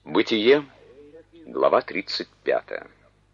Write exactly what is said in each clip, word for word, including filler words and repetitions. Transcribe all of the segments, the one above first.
Бытие, глава тридцать пятая.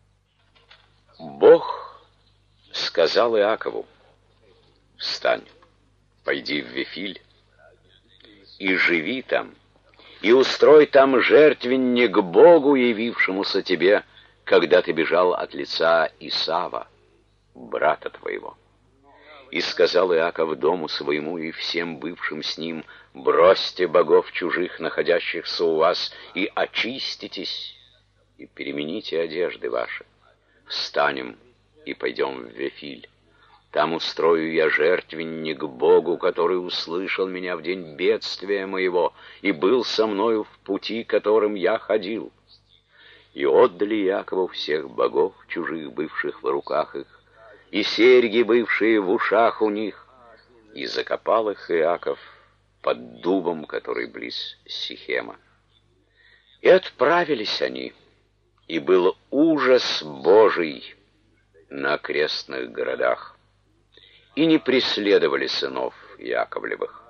Бог сказал Иакову: «Встань, пойди в Вифиль и живи там, и устрой там жертвенник Богу, явившемуся тебе, когда ты бежал от лица Исава, брата твоего». И сказал Иаков дому своему и всем бывшим с ним: «Бросьте богов чужих, находящихся у вас, и очиститесь, и перемените одежды ваши. Встанем и пойдем в Вифиль. Там устрою я жертвенник Богу, который услышал меня в день бедствия моего и был со мною в пути, которым я ходил». И отдали Иакову всех богов чужих, бывших в руках их, и серьги, бывшие в ушах у них, и закопал их Иаков под дубом, который близ Сихема. И отправились они, и был ужас Божий на окрестных городах, и не преследовали сынов Иаковлевых.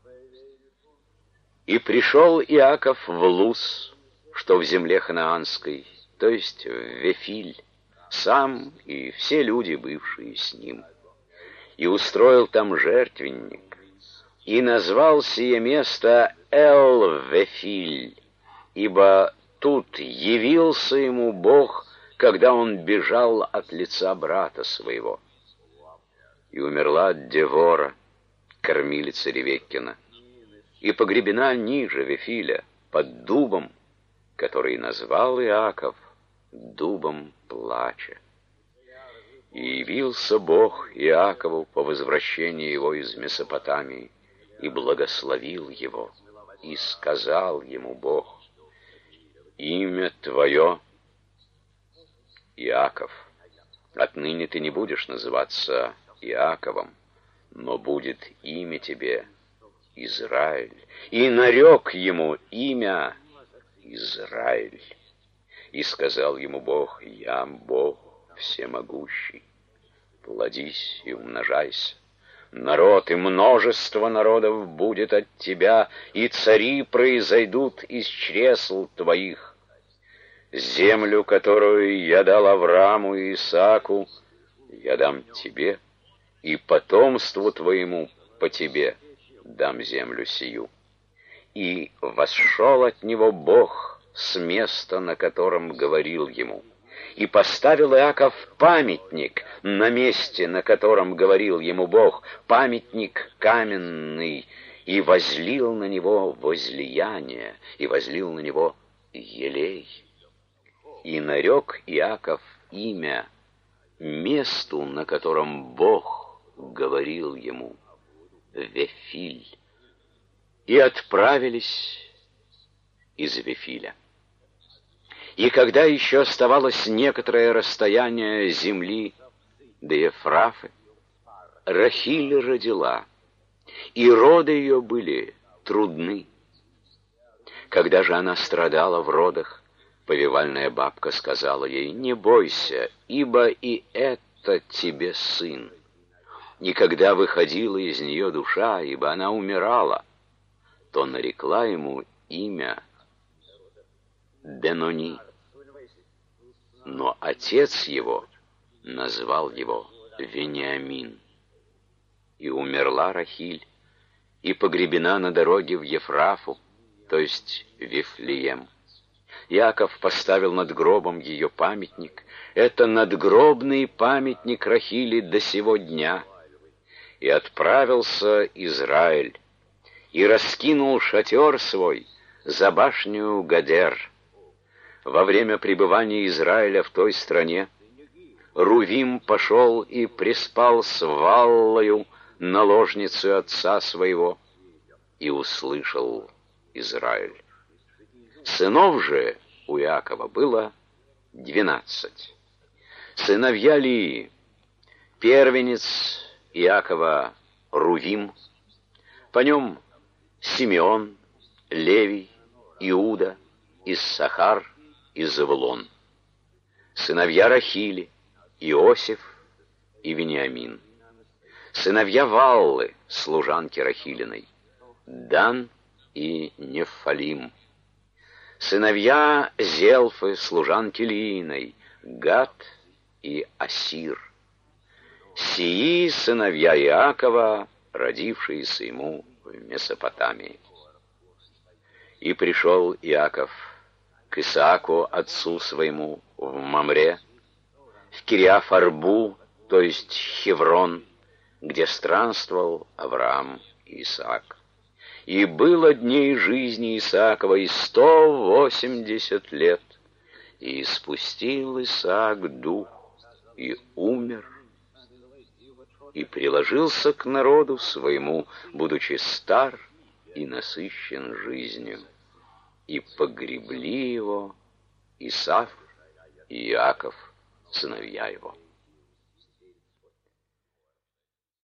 И пришел Иаков в Луз, что в земле ханаанской, то есть в Вифиль, сам и все люди, бывшие с ним, и устроил там жертвенник, и назвал сие место Эл-Вифиль, ибо тут явился ему Бог, когда он бежал от лица брата своего. И умерла Девора, кормилица Ревеккина, и погребена ниже Вифиля, под дубом, который назвал Иаков дубом плача. И явился Бог Иакову по возвращении его из Месопотамии, и благословил его, и сказал ему Бог: «Имя твое Иаков, отныне ты не будешь называться Иаковом, но будет имя тебе Израиль». И нарек ему имя Израиль. И сказал ему Бог: «Я Бог всемогущий, плодись и умножайся. Народ и множество народов будет от тебя, и цари произойдут из чресл твоих. Землю, которую я дал Аврааму и Исааку, я дам тебе, и потомству твоему по тебе дам землю сию». И восшел от него Бог с места, на котором говорил ему, и поставил Иаков памятник на месте, на котором говорил ему Бог, памятник каменный, и возлил на него возлияние, и возлил на него елей. И нарек Иаков имя месту, на котором Бог говорил ему, Вифиль. И отправились из Вифиля. И когда еще оставалось некоторое расстояние земли до Ефрафы, Рахиль родила, и роды ее были трудны. Когда же она страдала в родах, повивальная бабка сказала ей: «Не бойся, ибо и это тебе сын». И когда выходила из нее душа, ибо она умирала, то нарекла ему имя Бенони. Но отец его назвал его Вениамин. И умерла Рахиль, и погребена на дороге в Ефрафу, то есть Вифлеем. Иаков поставил над гробом ее памятник. Это надгробный памятник Рахили до сего дня. И отправился Израиль, и раскинул шатер свой за башню Гадер. Во время пребывания Израиля в той стране Рувим пошел и приспал с Валлою, наложницей отца своего, и услышал Израиль. Сынов же у Иакова было двенадцать. Сыновья Лии: первенец Иакова Рувим, по нем Симеон, Левий, Иуда, Иссахар и Завулон. Сыновья Рахили: Иосиф и Вениамин. Сыновья Валлы, служанки Рахилиной: Дан и Нефалим. сыновья Зелфы, служанки Лииной, Гад и Асир. Сии сыновья Иакова, родившиеся ему в Месопотамии. И пришел Иаков к Исааку, отцу своему, в Мамре, в Кириаф-Арбу, то есть Хеврон, где странствовал Авраам и Исаак. И было дней жизни Исаакова и сто восемьдесят лет, и испустил Исаак дух, и умер, и приложился к народу своему, будучи стар и насыщен жизнью. И погребли его Исав и Иаков, сыновья его.